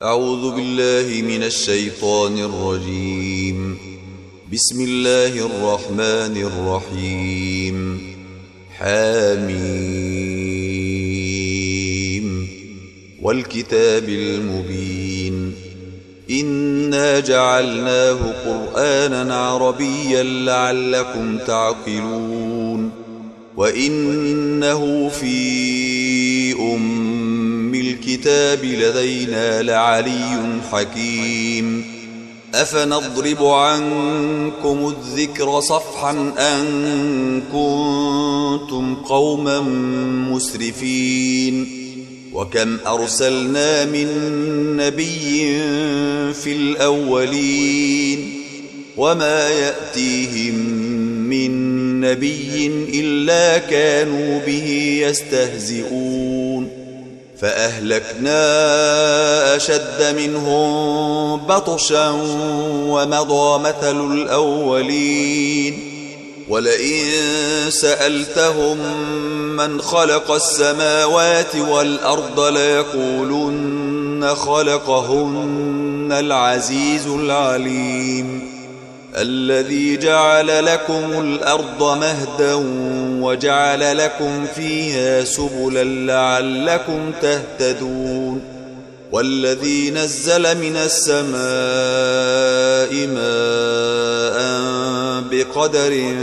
أعوذ بالله من الشيطان الرجيم. بسم الله الرحمن الرحيم. حميم والكتاب المبين. إنا جعلناه قرآنا عربيا لعلكم تعقلون. وإنه في الكتاب لدينا لعلي حكيم. أفنضرب عنكم الذكر صفحا أن كنتم قوما مسرفين. وكم أرسلنا من نبي في الأولين وما يأتيهم من نبي إلا كانوا به يستهزئون. فأهلكنا أشد منهم بطشا ومضى مثل الأولين. ولئن سألتهم من خلق السماوات والأرض ليقولن خلقهن العزيز العليم. الذي جعل لكم الأرض مهدا وجعل لكم فيها سبلا لعلكم تهتدون. والذي نزل من السماء ماء بقدر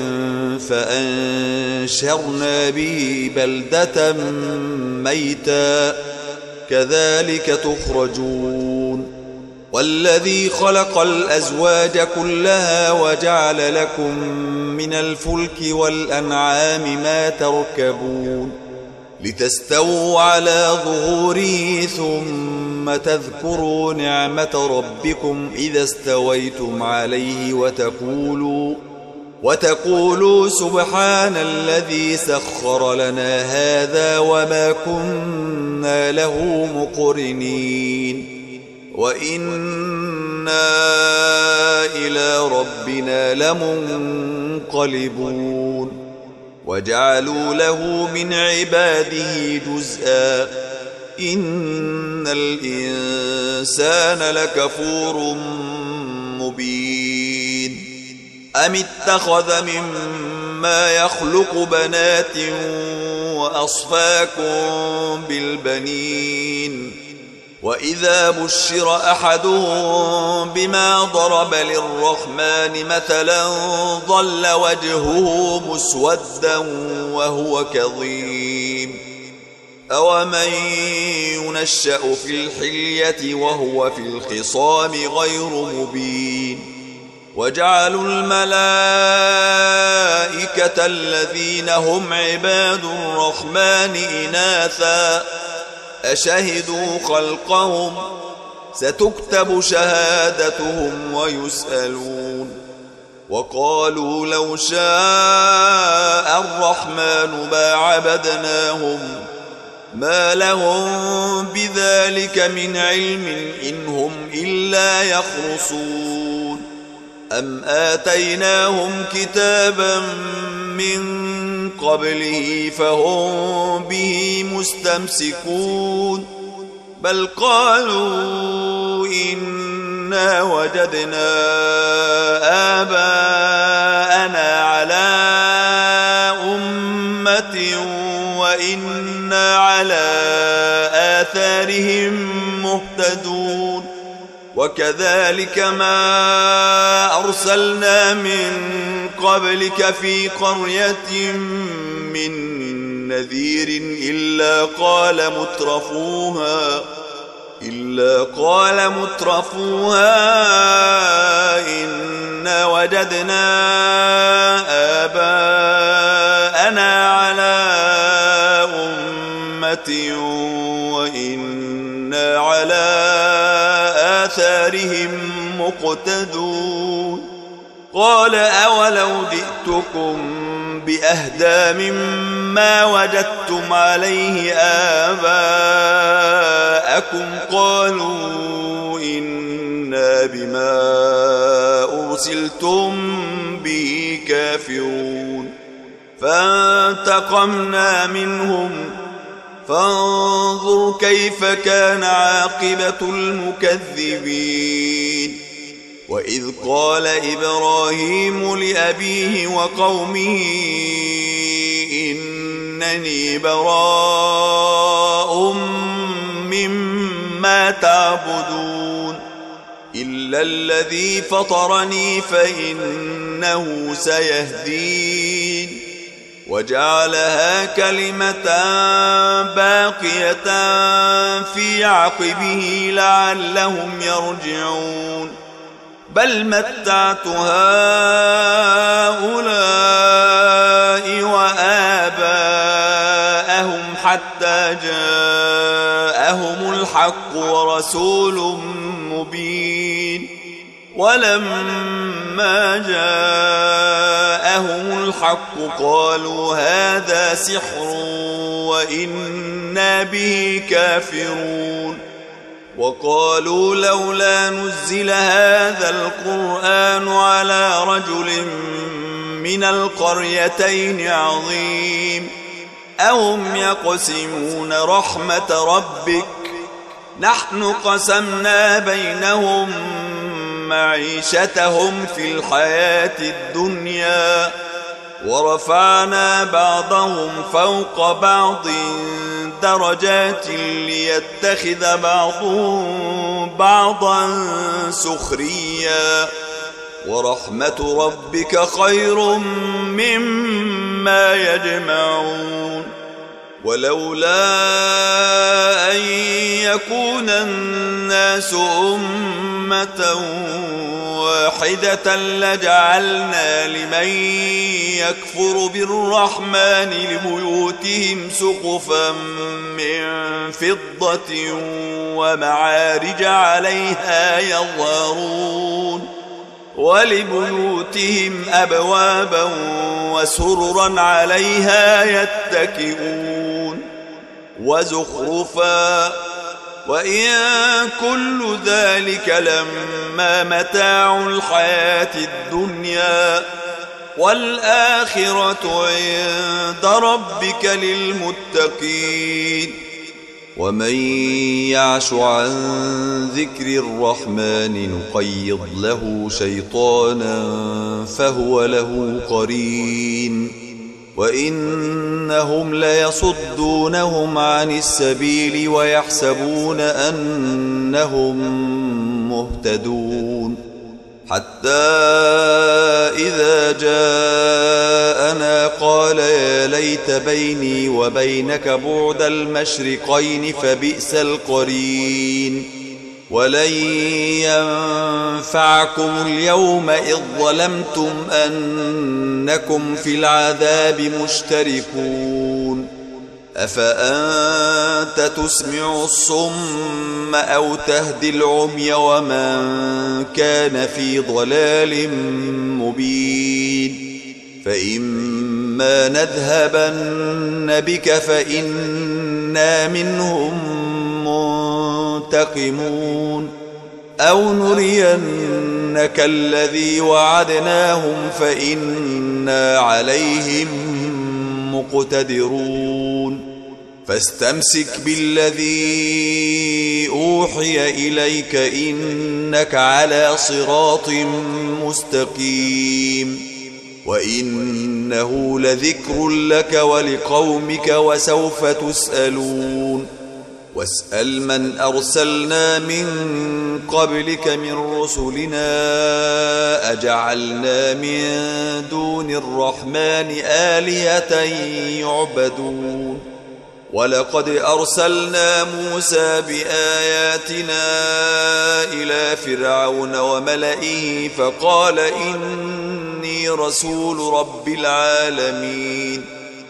فأنشرنا به بلدة ميتا كذلك تخرجون. والذي خلق الأزواج كلها وجعل لكم من الفلك والأنعام ما تركبون لتستووا على ظهوره ثم تذكروا نعمة ربكم إذا استويتم عليه وتقولوا سبحان الذي سخر لنا هذا وما كنا له مقرنين وإنا إلى ربنا لمنقلبون. وجعلوا له من عباده جزءا إن الإنسان لكفور مبين. أم اتخذ مما يخلق بنات وأصفاكم بالبنين. وإذا بشر أحدهم بما ضرب للرحمن مثلا ظل وجهه مسودا وهو كظيم. أومن ينشأ في الحلية وهو في الخصام غير مبين. وجعلوا الملائكة الذين هم عباد الرحمن إناثا أشهدوا خلقهم ستكتب شهادتهم ويسألون. وقالوا لو شاء الرحمن ما عبدناهم ما لهم بذلك من علم إن هم إلا يخرصون. أم آتيناهم كتابا من قبله فهم به مستمسكون. بل قالوا إنا وجدنا آباءنا على أمة وإنا على آثارهم مهتدون. وكذلك ما أرسلنا من قبلك في قرية من نذير إلا قال مترفوها إنا وجدنا آباءنا على أمة وإنا على آثارهم مقتدون. قال أولو جئتكم بأهدى مما وجدتم عليه آباءكم قالوا إنا بما أرسلتم به كافرون. فانتقمنا منهم فانظر كيف كان عاقبة المكذبين. وإذ قال إبراهيم لأبيه وقومه إنني براء مما تعبدون إلا الذي فطرني فإنه سيهدين. وجعلها كلمة باقية في عقبه لعلهم يرجعون. بل متعت هؤلاء وآباءهم حتى جاءهم الحق ورسول مبين. ولما جاءهم الحق قالوا هذا سحر وإنا به كافرون. وقالوا لولا نزل هذا القرآن على رجل من القريتين عظيم. أهم يقسمون رحمة ربك نحن قسمنا بينهم معيشتهم في الحياة الدنيا ورفعنا بعضهم فوق بعض درجات ليتخذ بعضهم بعضا سخريا ورحمة ربك خير مما يجمعون. ولولا أن يكون الناس أمة واحدة لجعلنا لمن يكفر بالرحمن لبيوتهم سقفا من فضة ومعارج عليها يظهرون ولبيوتهم أبوابا وسررا عليها يتكئون وزخرفا وإن كل ذلك لما متاع الحياة الدنيا والآخرة عند ربك للمتقين. ومن يعش عن ذكر الرحمن نقيض له شيطانا فهو له قرين وإنهم ليصدونهم عن السبيل ويحسبون أنهم مهتدون. حتى إذا جاءنا قال يا ليت بيني وبينك بعد المشرقين فبئس القرين. ولن ينفعكم اليوم إذ ظلمتم أنكم في العذاب مشتركون. أفأنت تسمع الصم أو تهدي العمي ومن كان في ضلال مبين. فإما نذهبن بك فإنا منهم منتقمون أو نرينك الذي وعدناهم فإنا عليهم مقتدرون. فاستمسك بالذي أوحي إليك إنك على صراط مستقيم. وإنه لذكر لك ولقومك وسوف تسألون. واسأل من أرسلنا من قبلك من رسلنا أجعلنا من دون الرحمن آلهة يعبدون. ولقد أرسلنا موسى بآياتنا إلى فرعون وملئه فقال إني رسول رب العالمين.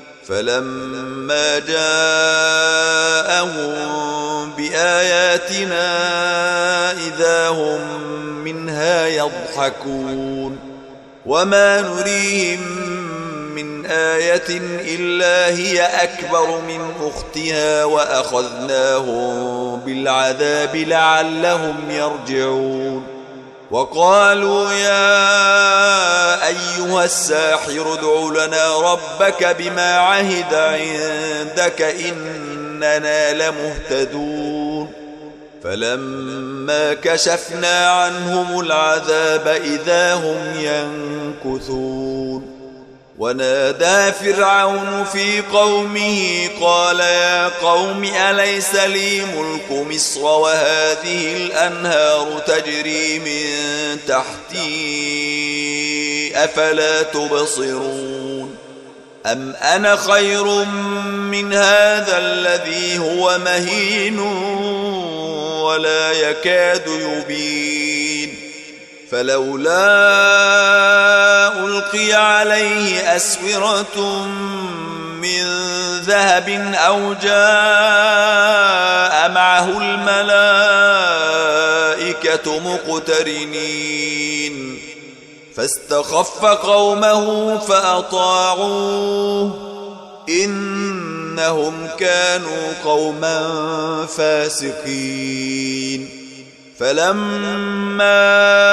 فلما جاءهم بآياتنا إذا هم منها يضحكون. وما نريهم من آية إلا هي أكبر من أختها وأخذناهم بالعذاب لعلهم يرجعون. وقالوا يا أيها الساحر ادع لنا ربك بما عهد عندك إننا لمهتدون فلما كشفنا عنهم العذاب إذا هم ينكثون ونادى فرعون في قومه قال يا قوم أليس لي ملك مصر وهذه الأنهار تجري من تحتي أفلا تبصرون أم أنا خير من هذا الذي هو مهين ولا يكاد يبين فلولا ألقي عليه أسورة من ذهب أو جاء معه الملائكة مقترنين فاستخف قومه فأطاعوه إنهم كانوا قوما فاسقين فلما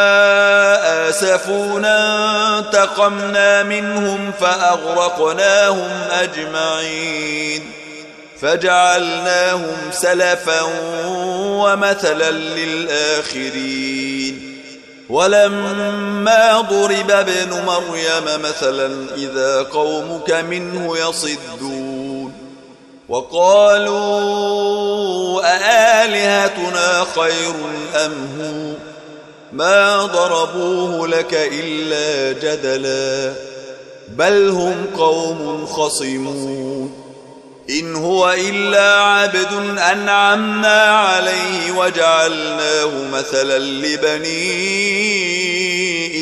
آسفونا انتقمنا منهم فأغرقناهم أجمعين فجعلناهم سلفا ومثلا للآخرين ولما ضرب ابن مريم مثلا إذا قومك منه يصدون وقالوا أآلهتنا خير أم هو ما ضربوه لك إلا جدلا بل هم قوم خصمون إن هو إلا عبد أنعمنا عليه وجعلناه مثلا لبني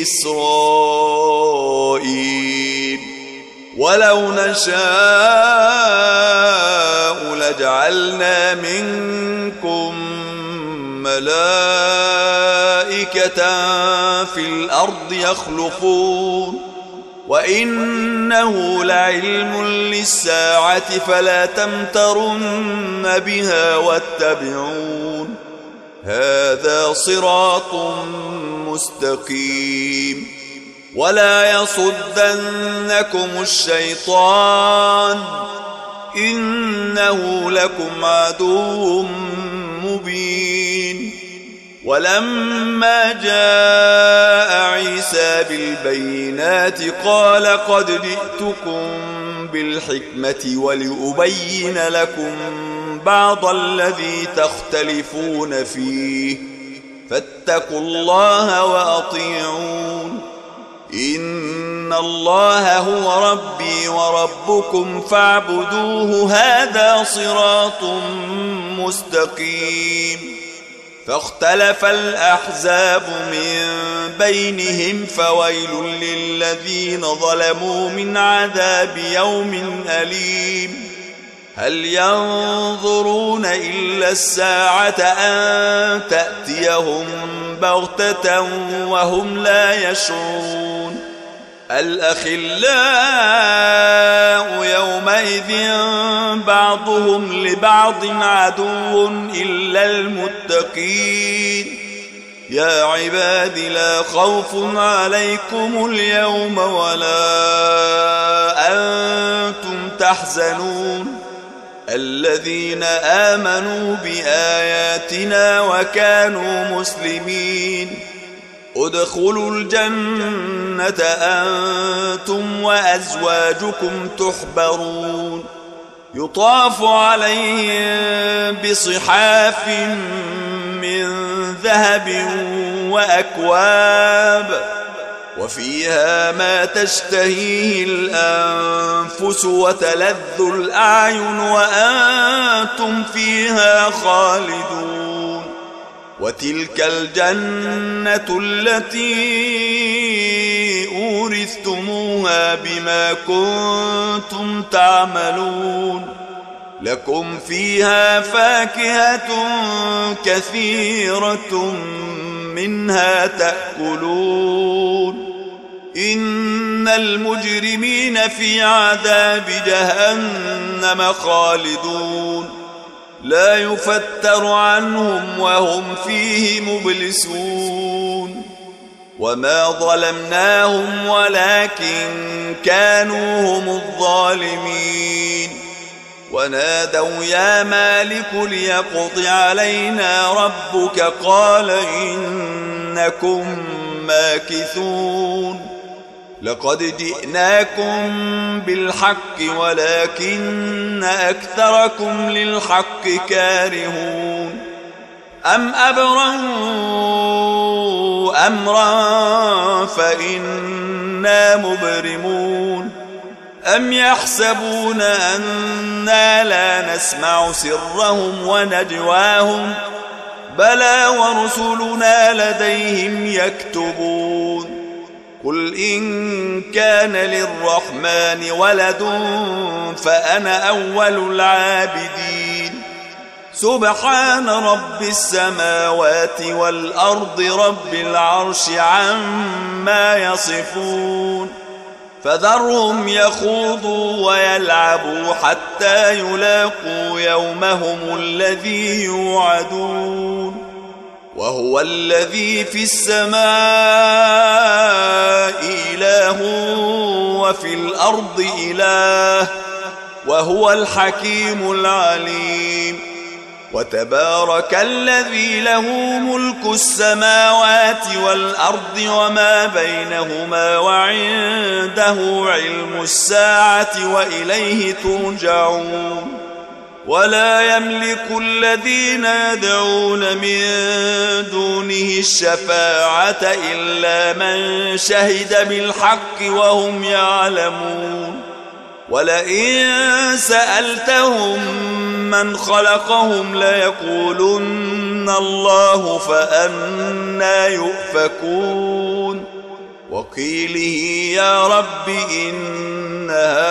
إسرائيل ولو نشاء لجعلنا منكم ملائكة في الأرض يخلفون وإنه لعلم للساعة فلا تمترن بها واتبعون هذا صراط مستقيم ولا يصدنكم الشيطان إنه لكم عدو مبين ولما جاء عيسى بالبينات قال قد جئتكم بالحكمة ولأبين لكم بعض الذي تختلفون فيه فاتقوا الله وأطيعون إن الله هو ربي وربكم فاعبدوه هذا صراط مستقيم فاختلف الأحزاب من بينهم فويل للذين ظلموا من عذاب يوم أليم هل ينظرون إلا الساعة أن تأتيهم بغتة وهم لا يشعرون الأخلاء يومئذ بعضهم لبعض عدو إلا المتقين يا عباد لا خوف عليكم اليوم ولا أنتم تحزنون الذين آمنوا بآياتنا وكانوا مسلمين ادخلوا الجنة أنتم وأزواجكم تحبرون يطاف عليهم بصحاف من ذهب وأكواب وفيها ما تشتهيه الأنفس وتلذ الأعين وأنتم فيها خالدون وتلك الجنة التي أورثتموها بما كنتم تعملون لكم فيها فاكهة كثيرة منها تأكلون إن المجرمين في عذاب جهنم خالدون لا يفتر عنهم وهم فيه مبلسون وما ظلمناهم ولكن كانوا هم الظالمين ونادوا يا مالك ليقض علينا ربك قال إنكم ماكثون لقد جئناكم بالحق ولكن أكثركم للحق كارهون أم أبرموا أمرا فإنا مبرمون أم يحسبون أنا لا نسمع سرهم ونجواهم بلى ورسلنا لديهم يكتبون قل إن كان للرحمن ولد فأنا أول العابدين سبحان رب السماوات والأرض رب العرش عما يصفون فذرهم يخوضوا ويلعبوا حتى يلاقوا يومهم الذي يوعدون وهو الذي في السماء إله وفي الأرض إله وهو الحكيم العليم وتبارك الذي له ملك السماوات والأرض وما بينهما وعنده علم الساعة وإليه ترجعون ولا يملك الذين يدعون من دونه الشفاعة إلا من شهد بالحق وهم يعلمون ولئن سألتهم من خلقهم ليقولن الله فأنى يؤفكون وقيله يا رب إن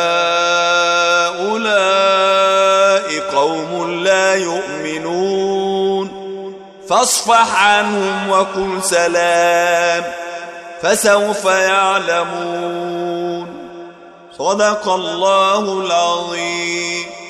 هؤلاء قوم لا يؤمنون فاصفح عنهم وقل سلام فسوف يعلمون صدق الله العظيم.